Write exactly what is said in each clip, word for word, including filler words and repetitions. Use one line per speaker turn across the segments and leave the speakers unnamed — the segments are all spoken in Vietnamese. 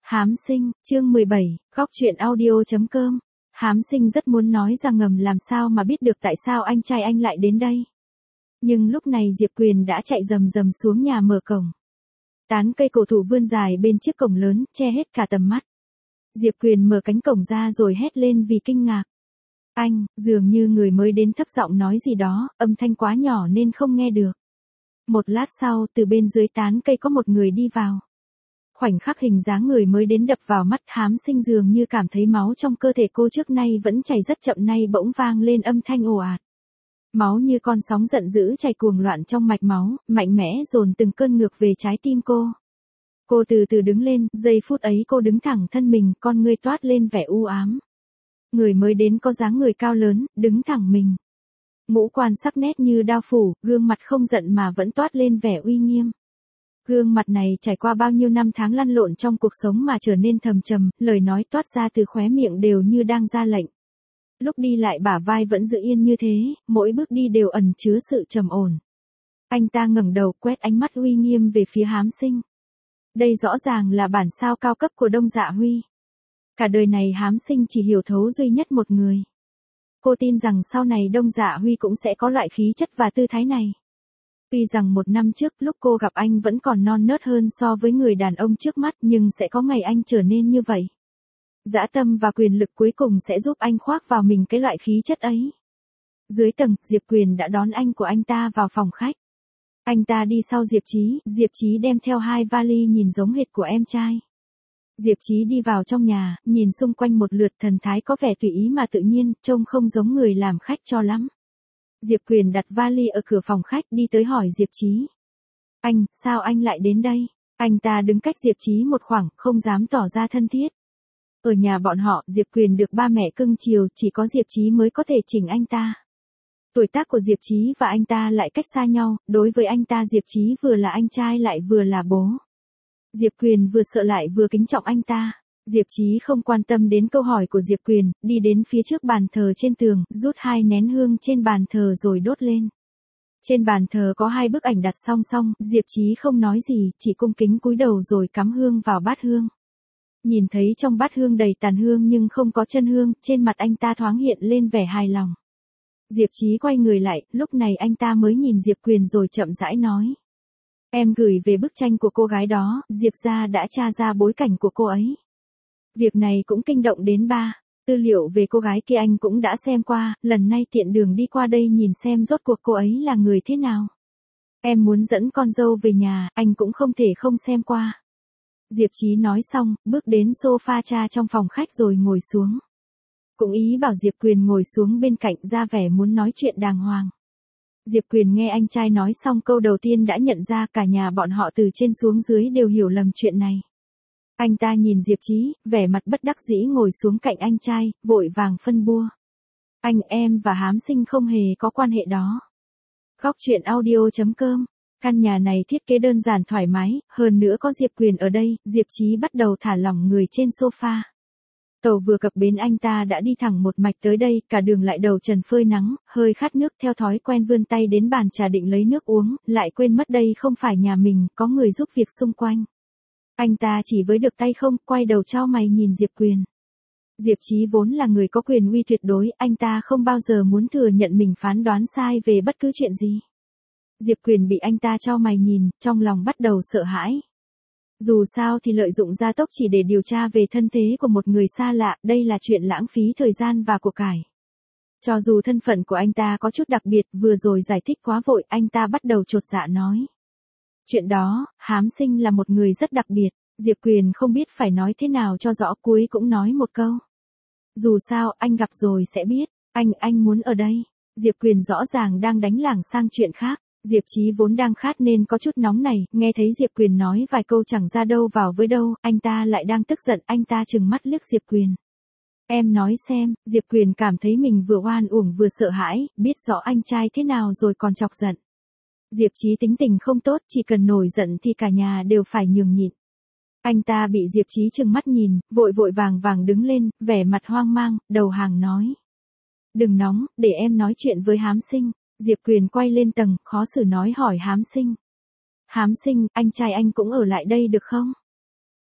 Hám sinh, chương mười bảy, góc truyện audio.com. Hám sinh rất muốn nói ra ngầm làm sao mà biết được tại sao anh trai anh lại đến đây. Nhưng lúc này Diệp Quyền đã chạy rầm rầm xuống nhà mở cổng. Tán cây cổ thụ vươn dài bên chiếc cổng lớn, che hết cả tầm mắt. Diệp Quyền mở cánh cổng ra rồi hét lên vì kinh ngạc. Anh, dường như người mới đến thấp giọng nói gì đó, âm thanh quá nhỏ nên không nghe được. Một lát sau, từ bên dưới tán cây có một người đi vào. Khoảnh khắc hình dáng người mới đến đập vào mắt, Hám sinh dường như cảm thấy máu trong cơ thể cô trước nay vẫn chảy rất chậm nay bỗng vang lên âm thanh ồ ạt. Máu như con sóng giận dữ chảy cuồng loạn trong mạch máu, mạnh mẽ dồn từng cơn ngược về trái tim cô. Cô từ từ đứng lên, giây phút ấy cô đứng thẳng thân mình, con ngươi toát lên vẻ u ám. Người mới đến có dáng người cao lớn, đứng thẳng mình. Ngũ quan sắc nét như đao phủ, gương mặt không giận mà vẫn toát lên vẻ uy nghiêm. Gương mặt này trải qua bao nhiêu năm tháng lăn lộn trong cuộc sống mà trở nên thầm trầm, lời nói toát ra từ khóe miệng đều như đang ra lệnh. Lúc đi lại bả vai vẫn giữ yên như thế, mỗi bước đi đều ẩn chứa sự trầm ổn. Anh ta ngẩng đầu quét ánh mắt uy nghiêm về phía Hám sinh. Đây rõ ràng là bản sao cao cấp của Đông Dạ Huy. Cả đời này Hám sinh chỉ hiểu thấu duy nhất một người. Cô tin rằng sau này Đông Dạ Huy cũng sẽ có loại khí chất và tư thái này. Tuy rằng một năm trước lúc cô gặp anh vẫn còn non nớt hơn so với người đàn ông trước mắt, nhưng sẽ có ngày anh trở nên như vậy. Dã tâm và quyền lực cuối cùng sẽ giúp anh khoác vào mình cái loại khí chất ấy. Dưới tầng, Diệp Quyền đã đón anh của anh ta vào phòng khách. Anh ta đi sau Diệp Chí, Diệp Chí đem theo hai vali nhìn giống hệt của em trai. Diệp Chí đi vào trong nhà, nhìn xung quanh một lượt, thần thái có vẻ tùy ý mà tự nhiên, trông không giống người làm khách cho lắm. Diệp Quyền đặt vali ở cửa phòng khách, đi tới hỏi Diệp Chí. Anh, sao anh lại đến đây? Anh ta đứng cách Diệp Chí một khoảng, không dám tỏ ra thân thiết. Ở nhà bọn họ, Diệp Quyền được ba mẹ cưng chiều, chỉ có Diệp Chí mới có thể chỉnh anh ta. Tuổi tác của Diệp Chí và anh ta lại cách xa nhau, đối với anh ta Diệp Chí vừa là anh trai lại vừa là bố. Diệp Quyền vừa sợ lại vừa kính trọng anh ta. Diệp Chí không quan tâm đến câu hỏi của Diệp Quyền, đi đến phía trước bàn thờ trên tường, rút hai nén hương trên bàn thờ rồi đốt lên. Trên bàn thờ có hai bức ảnh đặt song song, Diệp Chí không nói gì, chỉ cung kính cúi đầu rồi cắm hương vào bát hương. Nhìn thấy trong bát hương đầy tàn hương nhưng không có chân hương, trên mặt anh ta thoáng hiện lên vẻ hài lòng. Diệp Chí quay người lại, lúc này anh ta mới nhìn Diệp Quyền rồi chậm rãi nói. Em gửi về bức tranh của cô gái đó, Diệp gia đã tra ra bối cảnh của cô ấy. Việc này cũng kinh động đến ba. Tư liệu về cô gái kia anh cũng đã xem qua, lần này tiện đường đi qua đây nhìn xem rốt cuộc cô ấy là người thế nào. Em muốn dẫn con dâu về nhà, anh cũng không thể không xem qua. Diệp Chí nói xong, bước đến sofa cha trong phòng khách rồi ngồi xuống. Cũng ý bảo Diệp Quyền ngồi xuống bên cạnh, ra vẻ muốn nói chuyện đàng hoàng. Diệp Quyền nghe anh trai nói xong câu đầu tiên đã nhận ra cả nhà bọn họ từ trên xuống dưới đều hiểu lầm chuyện này. Anh ta nhìn Diệp Chí, vẻ mặt bất đắc dĩ ngồi xuống cạnh anh trai, vội vàng phân bua. Anh, em và Hám sinh không hề có quan hệ đó. Góc truyện audio.com. Căn nhà này thiết kế đơn giản thoải mái, hơn nữa có Diệp Quyền ở đây, Diệp Chí bắt đầu thả lỏng người trên sofa. Tàu vừa cập bến anh ta đã đi thẳng một mạch tới đây, cả đường lại đầu trần phơi nắng, hơi khát nước, theo thói quen vươn tay đến bàn trà định lấy nước uống, lại quên mất đây không phải nhà mình, có người giúp việc xung quanh. Anh ta chỉ với được tay không, quay đầu chau mày nhìn Diệp Quyền. Diệp Chí vốn là người có quyền uy tuyệt đối, anh ta không bao giờ muốn thừa nhận mình phán đoán sai về bất cứ chuyện gì. Diệp Quyền bị anh ta chau mày nhìn, trong lòng bắt đầu sợ hãi. Dù sao thì lợi dụng gia tốc chỉ để điều tra về thân thế của một người xa lạ, đây là chuyện lãng phí thời gian và của cải. Cho dù thân phận của anh ta có chút đặc biệt, vừa rồi giải thích quá vội, anh ta bắt đầu chột dạ nói. Chuyện đó, Hám sinh là một người rất đặc biệt. Diệp Quyền không biết phải nói thế nào cho rõ, cuối cũng nói một câu. Dù sao, anh gặp rồi sẽ biết, anh, anh muốn ở đây. Diệp Quyền rõ ràng đang đánh lảng sang chuyện khác. Diệp Chí vốn đang khát nên có chút nóng này, nghe thấy Diệp Quyền nói vài câu chẳng ra đâu vào với đâu, anh ta lại đang tức giận, anh ta trừng mắt liếc Diệp Quyền. Em nói xem, Diệp Quyền cảm thấy mình vừa oan uổng vừa sợ hãi, biết rõ anh trai thế nào rồi còn chọc giận. Diệp Chí tính tình không tốt, chỉ cần nổi giận thì cả nhà đều phải nhường nhịn. Anh ta bị Diệp Chí trừng mắt nhìn, vội vội vàng vàng đứng lên, vẻ mặt hoang mang, đầu hàng nói. Đừng nóng, để em nói chuyện với Hám sinh. Diệp Quyền quay lên tầng, khó xử nói hỏi Hám sinh. Hám sinh, anh trai anh cũng ở lại đây được không?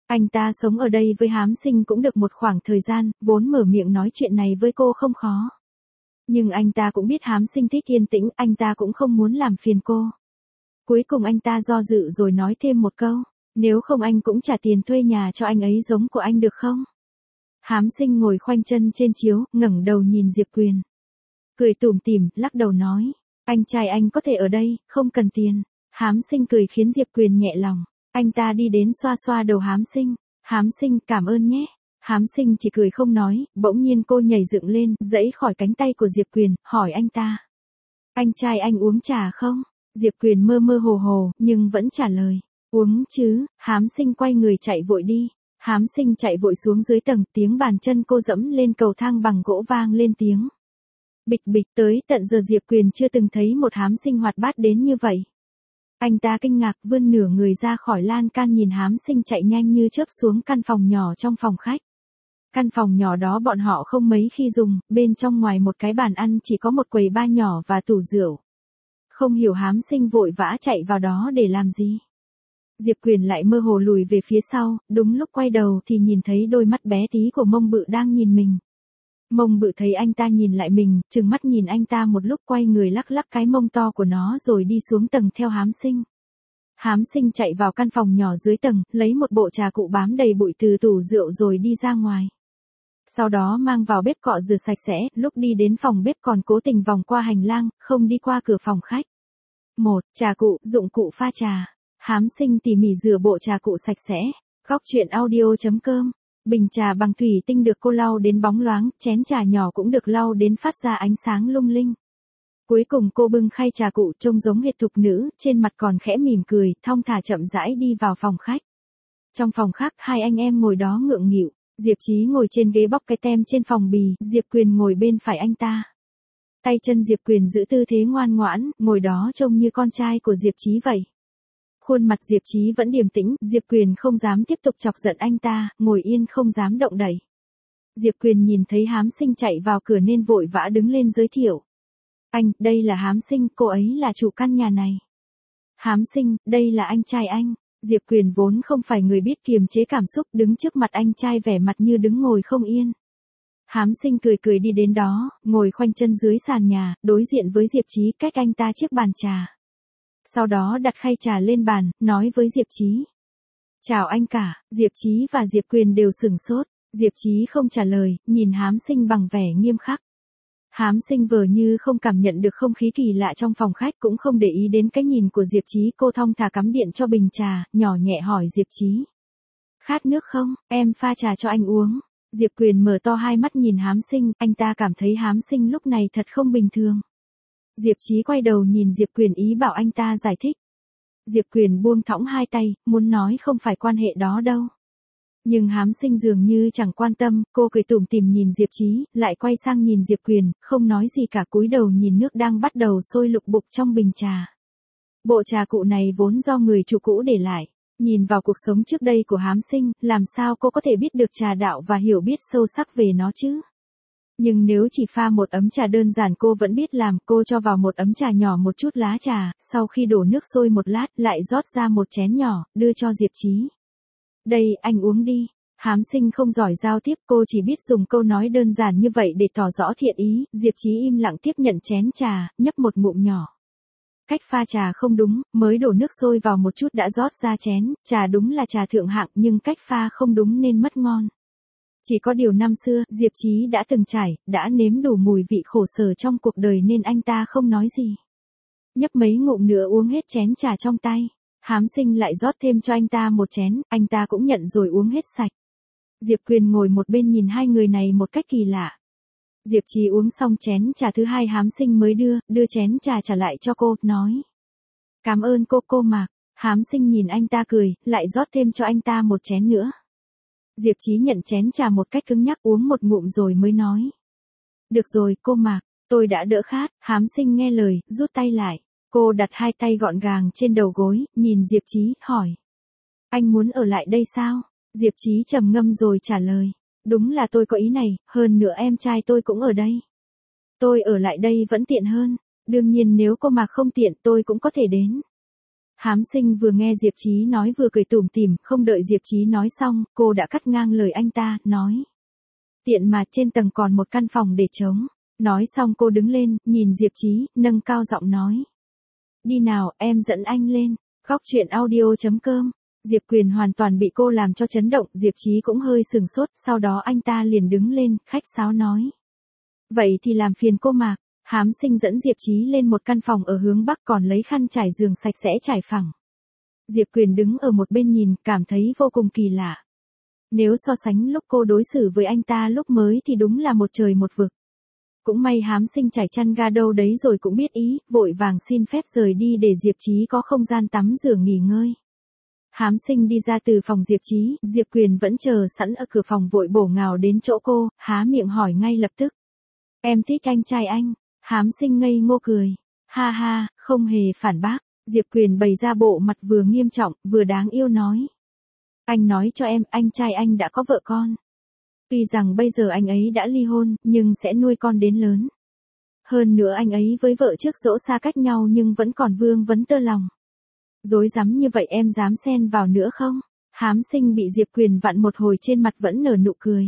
Anh ta sống ở đây với Hám Sinh cũng được một khoảng thời gian, vốn mở miệng nói chuyện này với cô không khó. Nhưng anh ta cũng biết Hám Sinh thích yên tĩnh, anh ta cũng không muốn làm phiền cô. Cuối cùng anh ta do dự rồi nói thêm một câu, nếu không anh cũng trả tiền thuê nhà cho anh ấy giống của anh được không? Hám Sinh ngồi khoanh chân trên chiếu, ngẩng đầu nhìn Diệp Quyền. Cười tủm tỉm, lắc đầu nói, anh trai anh có thể ở đây, không cần tiền. Hám Sinh cười khiến Diệp Quyền nhẹ lòng. Anh ta đi đến xoa xoa đầu Hám Sinh. Hám Sinh, cảm ơn nhé. Hám Sinh chỉ cười không nói, bỗng nhiên cô nhảy dựng lên, giãy khỏi cánh tay của Diệp Quyền, hỏi anh ta. Anh trai anh uống trà không? Diệp Quyền mơ mơ hồ hồ, nhưng vẫn trả lời. Uống chứ. Hám Sinh quay người chạy vội đi. Hám Sinh chạy vội xuống dưới tầng, tiếng bàn chân cô dẫm lên cầu thang bằng gỗ vang lên tiếng. Bịch bịch, tới tận giờ Diệp Quyền chưa từng thấy một Hám Sinh hoạt bát đến như vậy. Anh ta kinh ngạc vươn nửa người ra khỏi lan can nhìn Hám Sinh chạy nhanh như chớp xuống căn phòng nhỏ trong phòng khách. Căn phòng nhỏ đó bọn họ không mấy khi dùng, bên trong ngoài một cái bàn ăn chỉ có một quầy bar nhỏ và tủ rượu. Không hiểu Hám Sinh vội vã chạy vào đó để làm gì. Diệp Quyền lại mơ hồ lùi về phía sau, đúng lúc quay đầu thì nhìn thấy đôi mắt bé tí của Mông Bự đang nhìn mình. Mông Bự thấy anh ta nhìn lại mình, trừng mắt nhìn anh ta một lúc quay người lắc lắc cái mông to của nó rồi đi xuống tầng theo Hám Sinh. Hám Sinh chạy vào căn phòng nhỏ dưới tầng, lấy một bộ trà cụ bám đầy bụi từ tủ rượu rồi đi ra ngoài. Sau đó mang vào bếp cọ rửa sạch sẽ, lúc đi đến phòng bếp còn cố tình vòng qua hành lang, không đi qua cửa phòng khách. một. Trà cụ, dụng cụ pha trà. Hám Sinh tỉ mỉ rửa bộ trà cụ sạch sẽ. Góc truyện audio chấm com. Bình trà bằng thủy tinh được cô lau đến bóng loáng, chén trà nhỏ cũng được lau đến phát ra ánh sáng lung linh. Cuối cùng cô bưng khay trà cụ trông giống hệt thục nữ, trên mặt còn khẽ mỉm cười, thong thả chậm rãi đi vào phòng khách. Trong phòng khác, hai anh em ngồi đó ngượng nghịu. Diệp Chí ngồi trên ghế bóc cái tem trên phòng bì, Diệp Quyền ngồi bên phải anh ta. Tay chân Diệp Quyền giữ tư thế ngoan ngoãn, ngồi đó trông như con trai của Diệp Chí vậy. Khuôn mặt Diệp Chí vẫn điềm tĩnh, Diệp Quyền không dám tiếp tục chọc giận anh ta, ngồi yên không dám động đậy. Diệp Quyền nhìn thấy Hám Sinh chạy vào cửa nên vội vã đứng lên giới thiệu. Anh, đây là Hám Sinh, cô ấy là chủ căn nhà này. Hám Sinh, đây là anh trai anh. Diệp Quyền vốn không phải người biết kiềm chế cảm xúc, đứng trước mặt anh trai vẻ mặt như đứng ngồi không yên. Hám Sinh cười cười đi đến đó, ngồi khoanh chân dưới sàn nhà, đối diện với Diệp Chí cách anh ta chiếc bàn trà. Sau đó đặt khay trà lên bàn, nói với Diệp Chí. Chào anh cả. Diệp Chí và Diệp Quyền đều sửng sốt. Diệp Chí không trả lời, nhìn Hám Sinh bằng vẻ nghiêm khắc. Hám Sinh vờ như không cảm nhận được không khí kỳ lạ trong phòng khách, cũng không để ý đến cái nhìn của Diệp Chí. Cô thong thả cắm điện cho bình trà, nhỏ nhẹ hỏi Diệp Chí. Khát nước không, em pha trà cho anh uống. Diệp Quyền mở to hai mắt nhìn Hám Sinh, anh ta cảm thấy Hám Sinh lúc này thật không bình thường. Diệp Chí quay đầu nhìn Diệp Quyền ý bảo anh ta giải thích. Diệp Quyền buông thõng hai tay, muốn nói không phải quan hệ đó đâu. Nhưng Hám Sinh dường như chẳng quan tâm, cô cười tủm tỉm nhìn Diệp Chí, lại quay sang nhìn Diệp Quyền, không nói gì cả, cúi đầu nhìn nước đang bắt đầu sôi lục bục trong bình trà. Bộ trà cụ này vốn do người chủ cũ để lại. Nhìn vào cuộc sống trước đây của Hám Sinh, làm sao cô có thể biết được trà đạo và hiểu biết sâu sắc về nó chứ? Nhưng nếu chỉ pha một ấm trà đơn giản cô vẫn biết làm, cô cho vào một ấm trà nhỏ một chút lá trà, sau khi đổ nước sôi một lát, lại rót ra một chén nhỏ, đưa cho Diệp Chí. Đây, anh uống đi. Hám Sinh không giỏi giao tiếp, cô chỉ biết dùng câu nói đơn giản như vậy để tỏ rõ thiện ý. Diệp Chí im lặng tiếp nhận chén trà, nhấp một ngụm nhỏ. Cách pha trà không đúng, mới đổ nước sôi vào một chút đã rót ra chén, trà đúng là trà thượng hạng nhưng cách pha không đúng nên mất ngon. Chỉ có điều năm xưa, Diệp Chí đã từng trải, đã nếm đủ mùi vị khổ sở trong cuộc đời nên anh ta không nói gì. Nhấp mấy ngụm nữa uống hết chén trà trong tay. Hám Sinh lại rót thêm cho anh ta một chén, anh ta cũng nhận rồi uống hết sạch. Diệp Quyền ngồi một bên nhìn hai người này một cách kỳ lạ. Diệp Chí uống xong chén trà thứ hai Hám Sinh mới đưa, đưa chén trà trả lại cho cô, nói. Cảm ơn cô, cô Mạc. Hám Sinh nhìn anh ta cười, lại rót thêm cho anh ta một chén nữa. Diệp Chí nhận chén trà một cách cứng nhắc uống một ngụm rồi mới nói. Được rồi, cô Mạc, tôi đã đỡ khát. Hám Sinh nghe lời, rút tay lại. Cô đặt hai tay gọn gàng trên đầu gối, nhìn Diệp Chí, hỏi. Anh muốn ở lại đây sao? Diệp Chí trầm ngâm rồi trả lời. Đúng là tôi có ý này, hơn nữa em trai tôi cũng ở đây. Tôi ở lại đây vẫn tiện hơn. Đương nhiên nếu cô Mạc không tiện tôi cũng có thể đến. Hám Sinh vừa nghe Diệp Chí nói vừa cười tủm tỉm, không đợi Diệp Chí nói xong, cô đã cắt ngang lời anh ta, nói. Tiện mà trên tầng còn một căn phòng để trống. Nói xong cô đứng lên, nhìn Diệp Chí, nâng cao giọng nói. Đi nào, em dẫn anh lên. Góc chuyện audio chấm com. Diệp Quyền hoàn toàn bị cô làm cho chấn động, Diệp Chí cũng hơi sừng sốt, sau đó anh ta liền đứng lên, khách sáo nói. Vậy thì làm phiền cô Mạc. Hám Sinh dẫn Diệp Chí lên một căn phòng ở hướng bắc, còn lấy khăn trải giường sạch sẽ trải phẳng. Diệp Quyền đứng ở một bên nhìn, cảm thấy vô cùng kỳ lạ. Nếu so sánh lúc cô đối xử với anh ta lúc mới thì đúng là một trời một vực. Cũng may Hám Sinh trải chăn ga đâu đấy rồi cũng biết ý, vội vàng xin phép rời đi để Diệp Chí có không gian tắm rửa nghỉ ngơi. Hám Sinh đi ra từ phòng Diệp Chí, Diệp Quyền vẫn chờ sẵn ở cửa phòng vội bổ nhào đến chỗ cô, há miệng hỏi ngay lập tức. Em thích anh trai anh. Hám Sinh ngây ngô cười. Ha ha, không hề phản bác. Diệp Quyền bày ra bộ mặt vừa nghiêm trọng, vừa đáng yêu nói. Anh nói cho em, anh trai anh đã có vợ con. Tuy rằng bây giờ anh ấy đã ly hôn, nhưng sẽ nuôi con đến lớn. Hơn nữa anh ấy với vợ trước dẫu xa cách nhau nhưng vẫn còn vương vấn tơ lòng. Dối rắm như vậy em dám xen vào nữa không? Hám Sinh bị Diệp Quyền vặn một hồi trên mặt vẫn nở nụ cười.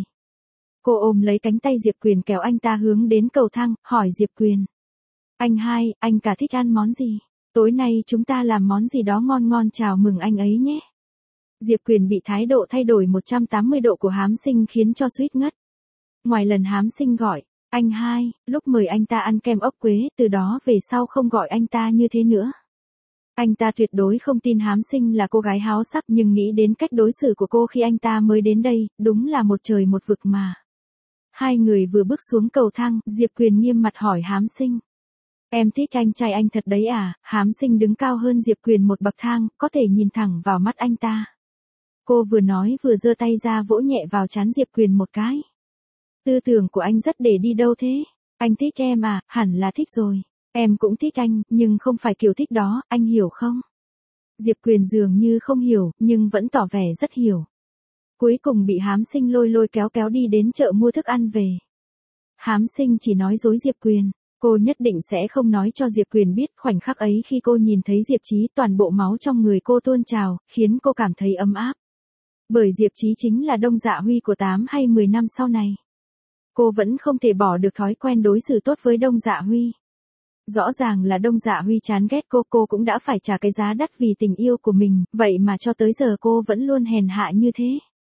Cô ôm lấy cánh tay Diệp Quyền kéo anh ta hướng đến cầu thang, hỏi Diệp Quyền. Anh hai, anh cả thích ăn món gì? Tối nay chúng ta làm món gì đó ngon ngon chào mừng anh ấy nhé. Diệp Quyền bị thái độ thay đổi một trăm tám mươi độ của Hám Sinh khiến cho suýt ngất. Ngoài lần Hám Sinh gọi, anh hai, lúc mời anh ta ăn kem ốc quế, từ đó về sau không gọi anh ta như thế nữa. Anh ta tuyệt đối không tin Hám Sinh là cô gái háo sắc, nhưng nghĩ đến cách đối xử của cô khi anh ta mới đến đây, đúng là một trời một vực mà. Hai người vừa bước xuống cầu thang, Diệp Quyền nghiêm mặt hỏi Hám Sinh. Em thích anh trai anh thật đấy à? Hám Sinh đứng cao hơn Diệp Quyền một bậc thang, có thể nhìn thẳng vào mắt anh ta. Cô vừa nói vừa giơ tay ra vỗ nhẹ vào trán Diệp Quyền một cái. Tư tưởng của anh rất để đi đâu thế? Anh thích em à? Hẳn là thích rồi. Em cũng thích anh, nhưng không phải kiểu thích đó, anh hiểu không? Diệp Quyền dường như không hiểu, nhưng vẫn tỏ vẻ rất hiểu. Cuối cùng bị Hám Sinh lôi lôi kéo kéo đi đến chợ mua thức ăn về. Hám Sinh chỉ nói dối Diệp Quyền. Cô nhất định sẽ không nói cho Diệp Quyền biết khoảnh khắc ấy khi cô nhìn thấy Diệp Chí, toàn bộ máu trong người cô tuôn trào, khiến cô cảm thấy ấm áp. Bởi Diệp Chí chính là Đông Dạ Huy của tám hay mười năm sau này. Cô vẫn không thể bỏ được thói quen đối xử tốt với Đông Dạ Huy. Rõ ràng là Đông Dạ Huy chán ghét cô, cô cũng đã phải trả cái giá đắt vì tình yêu của mình, vậy mà cho tới giờ cô vẫn luôn hèn hạ như thế.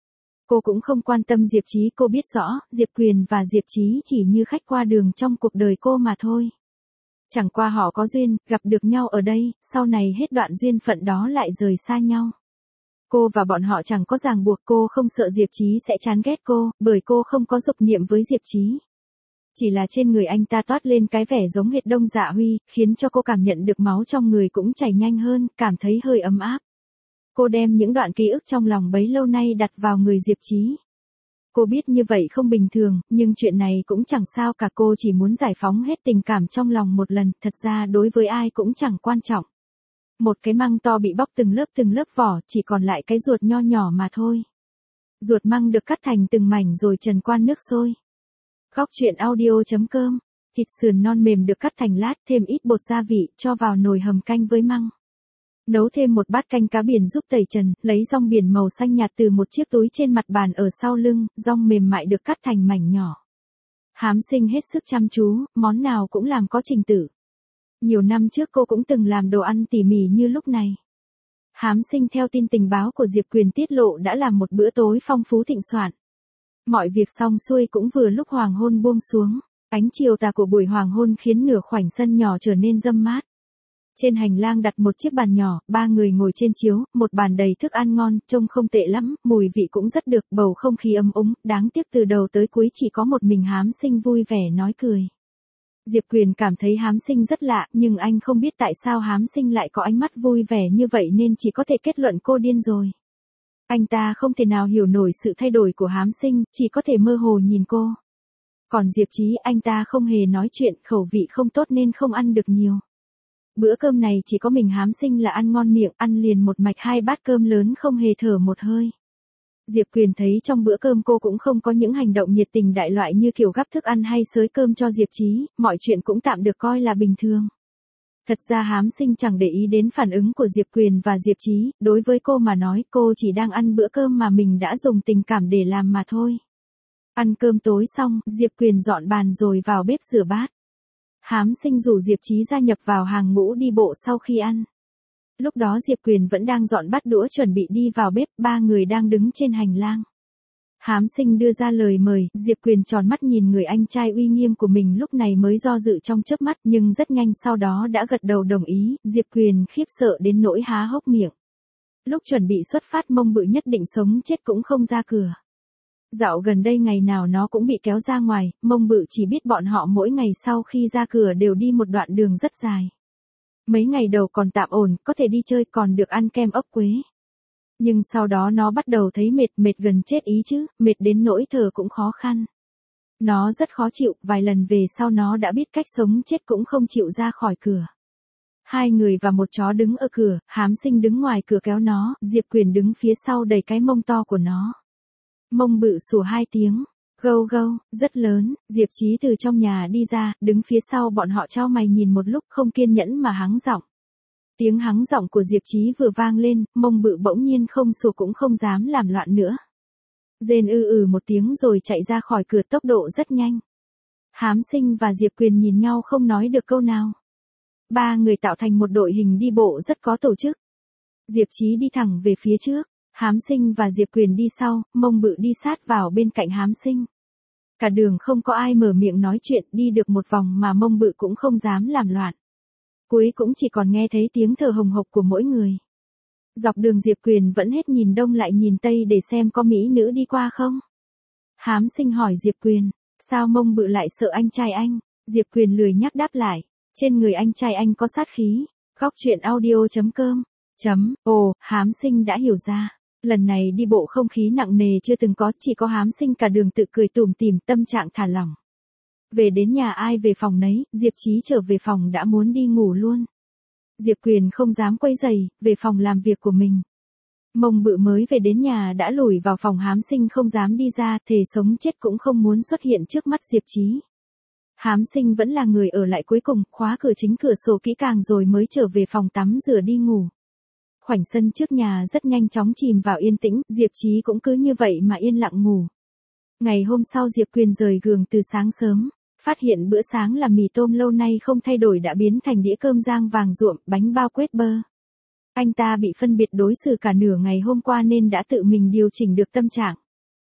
Cô cũng không quan tâm Diệp Chí, cô biết rõ, Diệp Quyền và Diệp Chí chỉ như khách qua đường trong cuộc đời cô mà thôi. Chẳng qua họ có duyên, gặp được nhau ở đây, sau này hết đoạn duyên phận đó lại rời xa nhau. Cô và bọn họ chẳng có ràng buộc, cô không sợ Diệp Chí sẽ chán ghét cô, bởi cô không có dục niệm với Diệp Chí. Chỉ là trên người anh ta toát lên cái vẻ giống hệt Đông Dạ Huy, khiến cho cô cảm nhận được máu trong người cũng chảy nhanh hơn, cảm thấy hơi ấm áp. Cô đem những đoạn ký ức trong lòng bấy lâu nay đặt vào người Diệp Chí. Cô biết như vậy không bình thường, nhưng chuyện này cũng chẳng sao cả, cô chỉ muốn giải phóng hết tình cảm trong lòng một lần, thật ra đối với ai cũng chẳng quan trọng. Một cái măng to bị bóc từng lớp từng lớp vỏ, chỉ còn lại cái ruột nho nhỏ mà thôi. Ruột măng được cắt thành từng mảnh rồi trần qua nước sôi. Góc chuyện audio chấm com. Thịt sườn non mềm được cắt thành lát, thêm ít bột gia vị, cho vào nồi hầm canh với măng. Nấu thêm một bát canh cá biển giúp tẩy trần, lấy rong biển màu xanh nhạt từ một chiếc túi trên mặt bàn ở sau lưng, rong mềm mại được cắt thành mảnh nhỏ. Hám Sinh hết sức chăm chú, món nào cũng làm có trình tự. Nhiều năm trước cô cũng từng làm đồ ăn tỉ mỉ như lúc này. Hám Sinh theo tin tình báo của Diệp Quyền tiết lộ đã làm một bữa tối phong phú thịnh soạn. Mọi việc xong xuôi cũng vừa lúc hoàng hôn buông xuống, ánh chiều tà của buổi hoàng hôn khiến nửa khoảnh sân nhỏ trở nên râm mát. Trên hành lang đặt một chiếc bàn nhỏ, ba người ngồi trên chiếu, một bàn đầy thức ăn ngon, trông không tệ lắm, mùi vị cũng rất được, bầu không khí ấm úng, đáng tiếc từ đầu tới cuối chỉ có một mình Hám Sinh vui vẻ nói cười. Diệp Quyền cảm thấy Hám Sinh rất lạ, nhưng anh không biết tại sao Hám Sinh lại có ánh mắt vui vẻ như vậy nên chỉ có thể kết luận cô điên rồi. Anh ta không thể nào hiểu nổi sự thay đổi của Hám Sinh, chỉ có thể mơ hồ nhìn cô. Còn Diệp Chí, anh ta không hề nói chuyện, khẩu vị không tốt nên không ăn được nhiều. Bữa cơm này chỉ có mình Hám Sinh là ăn ngon miệng, ăn liền một mạch hai bát cơm lớn không hề thở một hơi. Diệp Quyền thấy trong bữa cơm cô cũng không có những hành động nhiệt tình đại loại như kiểu gắp thức ăn hay xới cơm cho Diệp Chí, mọi chuyện cũng tạm được coi là bình thường. Thật ra Hám Sinh chẳng để ý đến phản ứng của Diệp Quyền và Diệp Chí, đối với cô mà nói cô chỉ đang ăn bữa cơm mà mình đã dùng tình cảm để làm mà thôi. Ăn cơm tối xong, Diệp Quyền dọn bàn rồi vào bếp rửa bát. Hám Sinh rủ Diệp Chí gia nhập vào hàng ngũ đi bộ sau khi ăn. Lúc đó Diệp Quyền vẫn đang dọn bát đũa chuẩn bị đi vào bếp, ba người đang đứng trên hành lang. Hám Sinh đưa ra lời mời, Diệp Quyền tròn mắt nhìn người anh trai uy nghiêm của mình lúc này mới do dự trong chớp mắt nhưng rất nhanh sau đó đã gật đầu đồng ý, Diệp Quyền khiếp sợ đến nỗi há hốc miệng. Lúc chuẩn bị xuất phát Mông Bự nhất định sống chết cũng không ra cửa. Dạo gần đây ngày nào nó cũng bị kéo ra ngoài, Mông Bự chỉ biết bọn họ mỗi ngày sau khi ra cửa đều đi một đoạn đường rất dài. Mấy ngày đầu còn tạm ổn, có thể đi chơi còn được ăn kem ốc quế. Nhưng sau đó nó bắt đầu thấy mệt, mệt gần chết ý chứ, mệt đến nỗi thở cũng khó khăn. Nó rất khó chịu, vài lần về sau nó đã biết cách sống chết cũng không chịu ra khỏi cửa. Hai người và một chó đứng ở cửa, Hám Sinh đứng ngoài cửa kéo nó, Diệp Quyền đứng phía sau đẩy cái mông to của nó. Mông Bự sủa hai tiếng, gâu gâu, rất lớn, Diệp Chí từ trong nhà đi ra, đứng phía sau bọn họ chau mày nhìn một lúc không kiên nhẫn mà hắng giọng. Tiếng hắng giọng của Diệp Chí vừa vang lên, Mông Bự bỗng nhiên không sủa cũng không dám làm loạn nữa. Rên ư ừ một tiếng rồi chạy ra khỏi cửa tốc độ rất nhanh. Hám Sinh và Diệp Quyền nhìn nhau không nói được câu nào. Ba người tạo thành một đội hình đi bộ rất có tổ chức. Diệp Chí đi thẳng về phía trước, Hám Sinh và Diệp Quyền đi sau, Mông Bự đi sát vào bên cạnh Hám Sinh. Cả đường không có ai mở miệng nói chuyện, đi được một vòng mà Mông Bự cũng không dám làm loạn. Cuối cũng chỉ còn nghe thấy tiếng thở hồng hộc của mỗi người. Dọc đường Diệp Quyền vẫn hết nhìn đông lại nhìn tây để xem có mỹ nữ đi qua không. Hám Sinh hỏi Diệp Quyền, sao Mông Bự lại sợ anh trai anh? Diệp Quyền lười nhắc đáp lại, trên người anh trai anh có sát khí. Góc truyện audio chấm com chấm ồ, Hám Sinh đã hiểu ra. Lần này đi bộ không khí nặng nề chưa từng có, chỉ có Hám Sinh cả đường tự cười tủm tỉm, tâm trạng thả lỏng. Về đến nhà ai về phòng nấy, Diệp Chí trở về phòng đã muốn đi ngủ luôn. Diệp Quyền không dám quấy rầy, về phòng làm việc của mình. Mông Bự mới về đến nhà đã lủi vào phòng Hám Sinh không dám đi ra, thề sống chết cũng không muốn xuất hiện trước mắt Diệp Chí. Hám Sinh vẫn là người ở lại cuối cùng, khóa cửa chính cửa sổ kỹ càng rồi mới trở về phòng tắm rửa đi ngủ. Khoảnh sân trước nhà rất nhanh chóng chìm vào yên tĩnh, Diệp Chí cũng cứ như vậy mà yên lặng ngủ. Ngày hôm sau Diệp Quyền rời giường từ sáng sớm, phát hiện bữa sáng là mì tôm lâu nay không thay đổi đã biến thành đĩa cơm rang vàng ruộm, bánh bao quết bơ. Anh ta bị phân biệt đối xử cả nửa ngày hôm qua nên đã tự mình điều chỉnh được tâm trạng.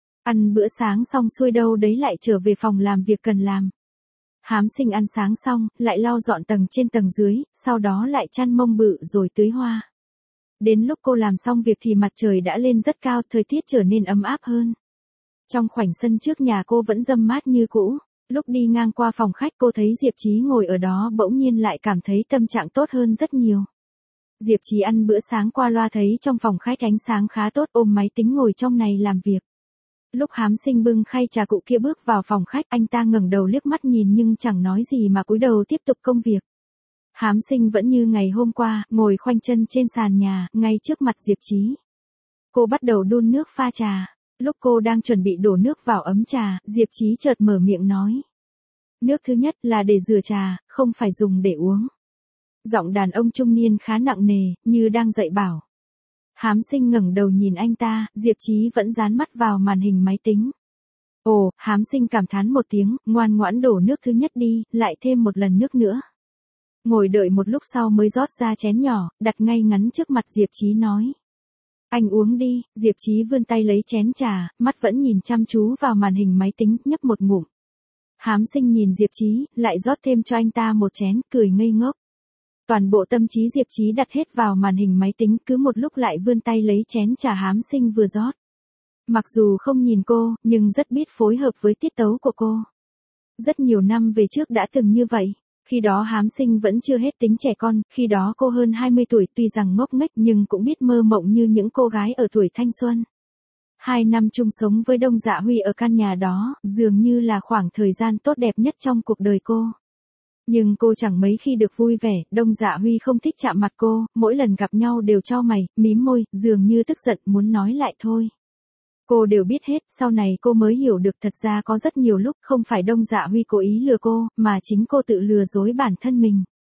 Ăn bữa sáng xong xuôi đâu đấy lại trở về phòng làm việc cần làm. Hám Sinh ăn sáng xong, lại lau dọn tầng trên tầng dưới, sau đó lại chăn Mông Bự rồi tưới hoa. Đến lúc cô làm xong việc thì mặt trời đã lên rất cao, thời tiết trở nên ấm áp hơn. Trong khoảnh sân trước nhà cô vẫn râm mát như cũ. Lúc đi ngang qua phòng khách cô thấy Diệp Chí ngồi ở đó bỗng nhiên lại cảm thấy tâm trạng tốt hơn rất nhiều. Diệp Chí ăn bữa sáng qua loa thấy trong phòng khách ánh sáng khá tốt, ôm máy tính ngồi trong này làm việc. Lúc Hám Sinh bưng khay trà cụ kia bước vào phòng khách, anh ta ngẩng đầu liếc mắt nhìn nhưng chẳng nói gì mà cúi đầu tiếp tục công việc. Hám Sinh vẫn như ngày hôm qua, ngồi khoanh chân trên sàn nhà, ngay trước mặt Diệp Chí. Cô bắt đầu đun nước pha trà. Lúc cô đang chuẩn bị đổ nước vào ấm trà, Diệp Chí chợt mở miệng nói. Nước thứ nhất là để rửa trà, không phải dùng để uống. Giọng đàn ông trung niên khá nặng nề, như đang dạy bảo. Hám Sinh ngẩng đầu nhìn anh ta, Diệp Chí vẫn dán mắt vào màn hình máy tính. Ồ, Hám Sinh cảm thán một tiếng, ngoan ngoãn đổ nước thứ nhất đi, lại thêm một lần nước nữa. Ngồi đợi một lúc sau mới rót ra chén nhỏ, đặt ngay ngắn trước mặt Diệp Chí nói. Anh uống đi, Diệp Chí vươn tay lấy chén trà, mắt vẫn nhìn chăm chú vào màn hình máy tính, nhấp một ngụm. Hám Sinh nhìn Diệp Chí, lại rót thêm cho anh ta một chén, cười ngây ngốc. Toàn bộ tâm trí Diệp Chí đặt hết vào màn hình máy tính, cứ một lúc lại vươn tay lấy chén trà Hám Sinh vừa rót. Mặc dù không nhìn cô, nhưng rất biết phối hợp với tiết tấu của cô. Rất nhiều năm về trước đã từng như vậy. Khi đó Hám Sinh vẫn chưa hết tính trẻ con, khi đó cô hơn hai mươi tuổi, tuy rằng ngốc nghếch nhưng cũng biết mơ mộng như những cô gái ở tuổi thanh xuân. Hai năm chung sống với Đông Dạ Huy ở căn nhà đó, dường như là khoảng thời gian tốt đẹp nhất trong cuộc đời cô. Nhưng cô chẳng mấy khi được vui vẻ, Đông Dạ Huy không thích chạm mặt cô, mỗi lần gặp nhau đều chau mày, mím môi, dường như tức giận muốn nói lại thôi. Cô đều biết hết, sau này cô mới hiểu được thật ra có rất nhiều lúc không phải Đông Dạ Huy cố ý lừa cô, mà chính cô tự lừa dối bản thân mình.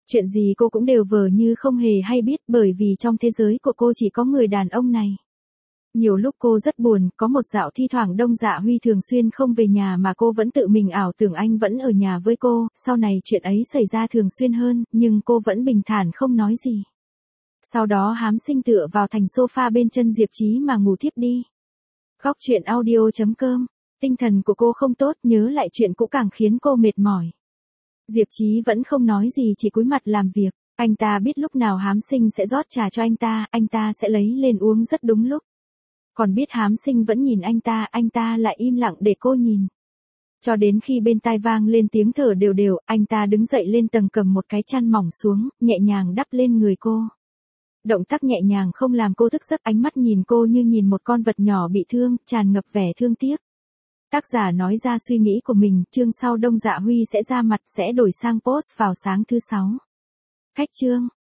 Chuyện gì cô cũng đều vờ như không hề hay biết bởi vì trong thế giới của cô chỉ có người đàn ông này. Nhiều lúc cô rất buồn, có một dạo thi thoảng Đông Dạ Huy thường xuyên không về nhà mà cô vẫn tự mình ảo tưởng anh vẫn ở nhà với cô, sau này chuyện ấy xảy ra thường xuyên hơn, nhưng cô vẫn bình thản không nói gì. Sau đó Hám Sinh tựa vào thành sofa bên chân Diệp Chí mà ngủ thiếp đi. Góc truyện audio chấm com, tinh thần của cô không tốt, nhớ lại chuyện cũ càng khiến cô mệt mỏi. Diệp Chí vẫn không nói gì, chỉ cúi mặt làm việc. Anh ta biết lúc nào Hám Sinh sẽ rót trà cho anh ta, anh ta sẽ lấy lên uống rất đúng lúc. Còn biết Hám Sinh vẫn nhìn anh ta, anh ta lại im lặng để cô nhìn. Cho đến khi bên tai vang lên tiếng thở đều đều, anh ta đứng dậy lên tầng cầm một cái chăn mỏng xuống, nhẹ nhàng đắp lên người cô. Động tác nhẹ nhàng không làm cô thức giấc, ánh mắt nhìn cô như nhìn một con vật nhỏ bị thương, tràn ngập vẻ thương tiếc. Tác giả nói ra suy nghĩ của mình, chương sau Đông Dạ Huy sẽ ra mặt, sẽ đổi sang post vào sáng thứ sáu. Khách chương.